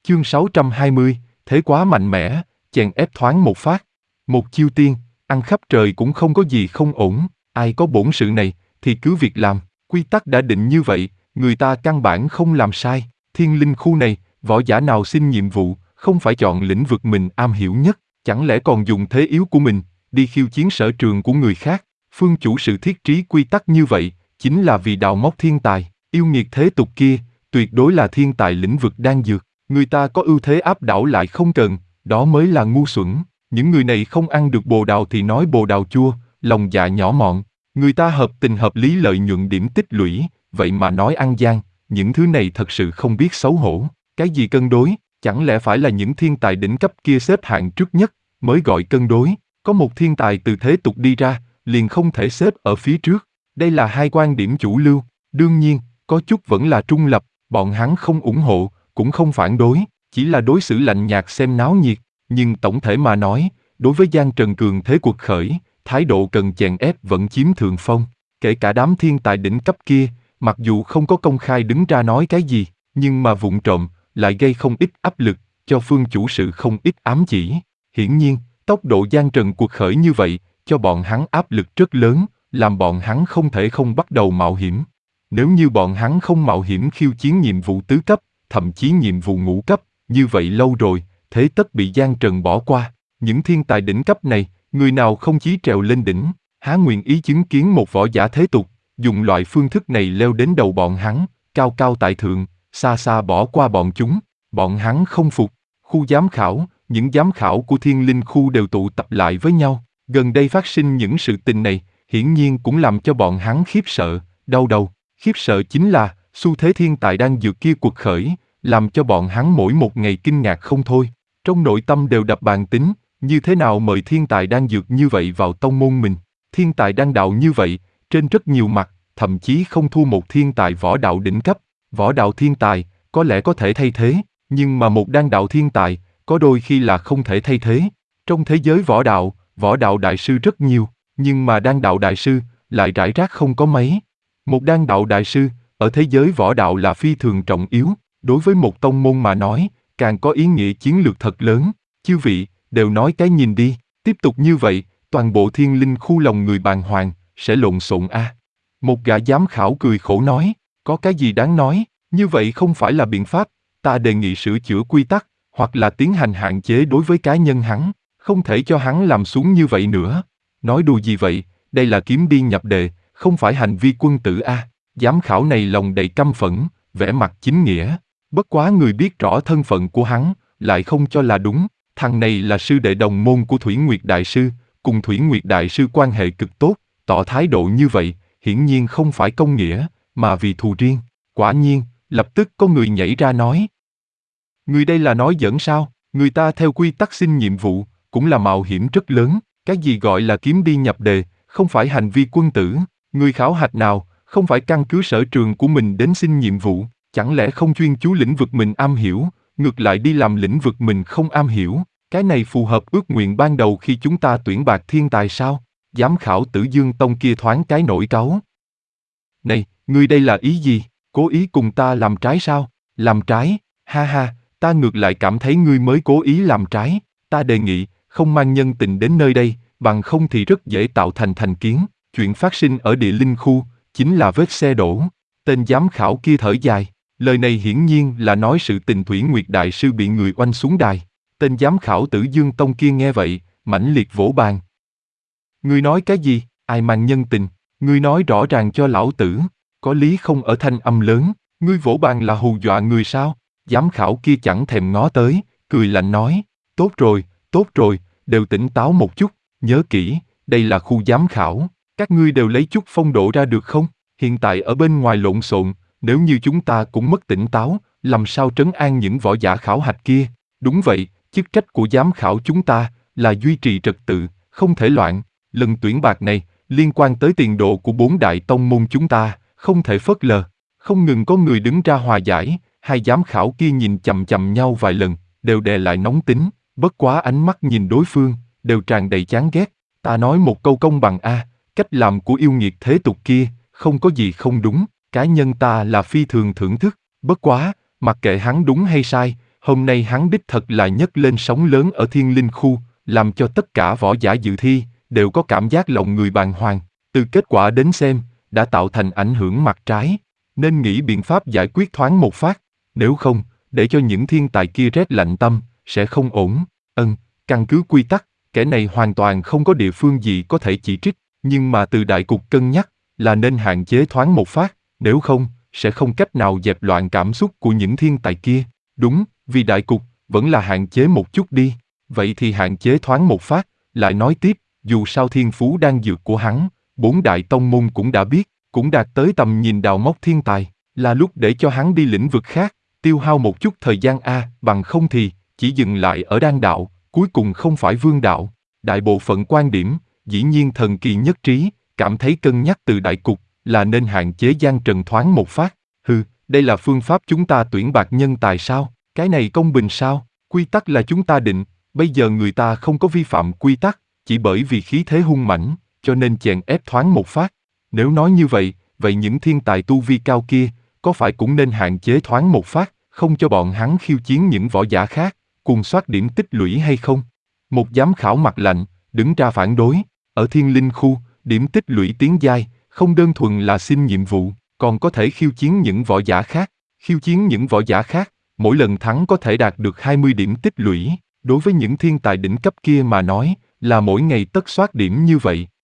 Chương 620, thế quá mạnh mẽ, chèn ép thoáng một phát. Một chiêu tiên, ăn khắp trời cũng không có gì không ổn, ai có bổn sự này, thì cứ việc làm, quy tắc đã định như vậy, người ta căn bản không làm sai. Thiên linh khu này, võ giả nào xin nhiệm vụ, không phải chọn lĩnh vực mình am hiểu nhất, chẳng lẽ còn dùng thế yếu của mình, đi khiêu chiến sở trường của người khác. Phương chủ sự thiết trí quy tắc như vậy, chính là vì đào móc thiên tài, yêu nghiệt thế tục kia, tuyệt đối là thiên tài lĩnh vực đan dược. Người ta có ưu thế áp đảo lại không cần, đó mới là ngu xuẩn. Những người này không ăn được bồ đào thì nói bồ đào chua, lòng dạ nhỏ mọn. Người ta hợp tình hợp lý lợi nhuận điểm tích lũy, vậy mà nói ăn gian, những thứ này thật sự không biết xấu hổ. Cái gì cân đối, chẳng lẽ phải là những thiên tài đỉnh cấp kia xếp hạng trước nhất, mới gọi cân đối. Có một thiên tài từ thế tục đi ra, liền không thể xếp ở phía trước. Đây là hai quan điểm chủ lưu, đương nhiên, có chút vẫn là trung lập, bọn hắn không ủng hộ, cũng không phản đối, chỉ là đối xử lạnh nhạt xem náo nhiệt. Nhưng tổng thể mà nói, đối với Giang Trần cường thế cuộc khởi, thái độ cần chèn ép vẫn chiếm thượng phong. Kể cả đám thiên tài đỉnh cấp kia, mặc dù không có công khai đứng ra nói cái gì, nhưng mà vụng trộm, lại gây không ít áp lực, cho phương chủ sự không ít ám chỉ. Hiển nhiên, tốc độ Giang Trần cuộc khởi như vậy, cho bọn hắn áp lực rất lớn, làm bọn hắn không thể không bắt đầu mạo hiểm. Nếu như bọn hắn không mạo hiểm khiêu chiến nhiệm vụ tứ cấp, thậm chí nhiệm vụ ngũ cấp, như vậy lâu rồi, thế tất bị Giang Trần bỏ qua. Những thiên tài đỉnh cấp này, người nào không chí trèo lên đỉnh, há nguyện ý chứng kiến một võ giả thế tục, dùng loại phương thức này leo đến đầu bọn hắn, cao cao tại thượng, xa xa bỏ qua bọn chúng. Bọn hắn không phục. Khu giám khảo, những giám khảo của thiên linh khu đều tụ tập lại với nhau. Gần đây phát sinh những sự tình này, hiển nhiên cũng làm cho bọn hắn khiếp sợ, đau đầu. Khiếp sợ chính là, xu thế thiên tài đang dược kia cuộc khởi, làm cho bọn hắn mỗi một ngày kinh ngạc không thôi. Trong nội tâm đều đập bàn tính, như thế nào mời thiên tài đang dược như vậy vào tông môn mình. Thiên tài đan đạo như vậy, trên rất nhiều mặt, thậm chí không thua một thiên tài võ đạo đỉnh cấp. Võ đạo thiên tài, có lẽ có thể thay thế, nhưng mà một đan đạo thiên tài, có đôi khi là không thể thay thế. Trong thế giới võ đạo đại sư rất nhiều, nhưng mà đan đạo đại sư, lại rải rác không có mấy. Một đan đạo đại sư, ở thế giới võ đạo là phi thường trọng yếu, đối với một tông môn mà nói, càng có ý nghĩa chiến lược thật lớn. Chư vị, đều nói cái nhìn đi, tiếp tục như vậy, toàn bộ thiên linh khu lòng người bàng hoàng, sẽ lộn xộn a. Một gã giám khảo cười khổ nói, có cái gì đáng nói, như vậy không phải là biện pháp, ta đề nghị sửa chữa quy tắc, hoặc là tiến hành hạn chế đối với cá nhân hắn, không thể cho hắn làm xuống như vậy nữa. Nói đùa gì vậy, đây là kiếm đi nhập đề, không phải hành vi quân tử a. Giám khảo này lòng đầy căm phẫn, vẻ mặt chính nghĩa. Bất quá người biết rõ thân phận của hắn, lại không cho là đúng. Thằng này là sư đệ đồng môn của Thủy Nguyệt Đại Sư, cùng Thủy Nguyệt Đại Sư quan hệ cực tốt, tỏ thái độ như vậy, hiển nhiên không phải công nghĩa, mà vì thù riêng. Quả nhiên, lập tức có người nhảy ra nói. Người đây là nói giỡn sao, người ta theo quy tắc xin nhiệm vụ, cũng là mạo hiểm rất lớn, cái gì gọi là kiếm đi nhập đề, không phải hành vi quân tử, người khảo hạch nào, không phải căn cứ sở trường của mình đến xin nhiệm vụ, chẳng lẽ không chuyên chú lĩnh vực mình am hiểu, ngược lại đi làm lĩnh vực mình không am hiểu, cái này phù hợp ước nguyện ban đầu khi chúng ta tuyển bạt thiên tài sao? Giám khảo Tử Dương Tông kia thoáng cái nổi cáu. Này, ngươi đây là ý gì? Cố ý cùng ta làm trái sao? Làm trái? Ha ha, ta ngược lại cảm thấy ngươi mới cố ý làm trái. Ta đề nghị, không mang nhân tình đến nơi đây, bằng không thì rất dễ tạo thành thành kiến. Chuyện phát sinh ở địa linh khu, chính là vết xe đổ. Tên giám khảo kia thở dài. Lời này hiển nhiên là nói sự tình Thủy Nguyệt Đại Sư bị người oanh xuống đài. Tên giám khảo Tử Dương Tông kia nghe vậy, mãnh liệt vỗ bàn. Ngươi nói cái gì? Ai mang nhân tình? Ngươi nói rõ ràng cho lão tử. Có lý không ở thanh âm lớn. Ngươi vỗ bàn là hù dọa người sao? Giám khảo kia chẳng thèm ngó tới, cười lạnh nói. Tốt rồi, đều tỉnh táo một chút. Nhớ kỹ, đây là khu giám khảo. Các ngươi đều lấy chút phong độ ra được không? Hiện tại ở bên ngoài lộn xộn, nếu như chúng ta cũng mất tỉnh táo, làm sao trấn an những võ giả khảo hạch kia? Đúng vậy, chức trách của giám khảo chúng ta là duy trì trật tự, không thể loạn. Lần tuyển bạt này liên quan tới tiền đồ của 4 đại tông môn chúng ta, không thể phớt lờ. Không ngừng có người đứng ra hòa giải, hai giám khảo kia nhìn chằm chằm nhau vài lần, đều đè lại nóng tính, bất quá ánh mắt nhìn đối phương, đều tràn đầy chán ghét. Ta nói một câu công bằng a, cách làm của yêu nghiệt thế tục kia, không có gì không đúng, cá nhân ta là phi thường thưởng thức, bất quá, mặc kệ hắn đúng hay sai, Hôm nay hắn đích thật là nhấc lên sóng lớn ở Thiên Linh khu, làm cho tất cả võ giả dự thi đều có cảm giác lòng người bàng hoàng. Từ kết quả đến xem, đã tạo thành ảnh hưởng mặt trái, nên nghĩ biện pháp giải quyết thoáng một phát. Nếu không, để cho những thiên tài kia rét lạnh tâm, sẽ không ổn. Căn cứ quy tắc, kẻ này hoàn toàn không có địa phương gì có thể chỉ trích, nhưng mà từ đại cục cân nhắc, là nên hạn chế thoáng một phát, nếu không, sẽ không cách nào dẹp loạn cảm xúc của những thiên tài kia. Đúng, vì đại cục, vẫn là hạn chế một chút đi. Vậy thì hạn chế thoáng một phát, lại nói tiếp, dù sao thiên phú đang dược của hắn, 4 đại tông môn cũng đã biết, cũng đạt tới tầm nhìn đào móc thiên tài, là lúc để cho hắn đi lĩnh vực khác, tiêu hao một chút thời gian bằng không thì, chỉ dừng lại ở đan đạo, cuối cùng không phải vương đạo. Đại bộ phận quan điểm, dĩ nhiên thần kỳ nhất trí, cảm thấy cân nhắc từ đại cục, là nên hạn chế gian trần thoáng một phát. Đây là phương pháp chúng ta tuyển bạc nhân tài sao? Cái này công bình sao? Quy tắc là chúng ta định, bây giờ người ta không có vi phạm quy tắc, chỉ bởi vì khí thế hung mãnh, cho nên chèn ép thoáng một phát. Nếu nói như vậy, vậy những thiên tài tu vi cao kia, có phải cũng nên hạn chế thoáng một phát, không cho bọn hắn khiêu chiến những võ giả khác, cùng soát điểm tích lũy hay không? Một giám khảo mặt lạnh, đứng ra phản đối. Ở Thiên Linh khu, điểm tích lũy tiến giai, không đơn thuần là xin nhiệm vụ, còn có thể khiêu chiến những võ giả khác. Khiêu chiến những võ giả khác, mỗi lần thắng có thể đạt được 20 điểm tích lũy. Đối với những thiên tài đỉnh cấp kia mà nói, là mỗi ngày tất soát điểm như vậy,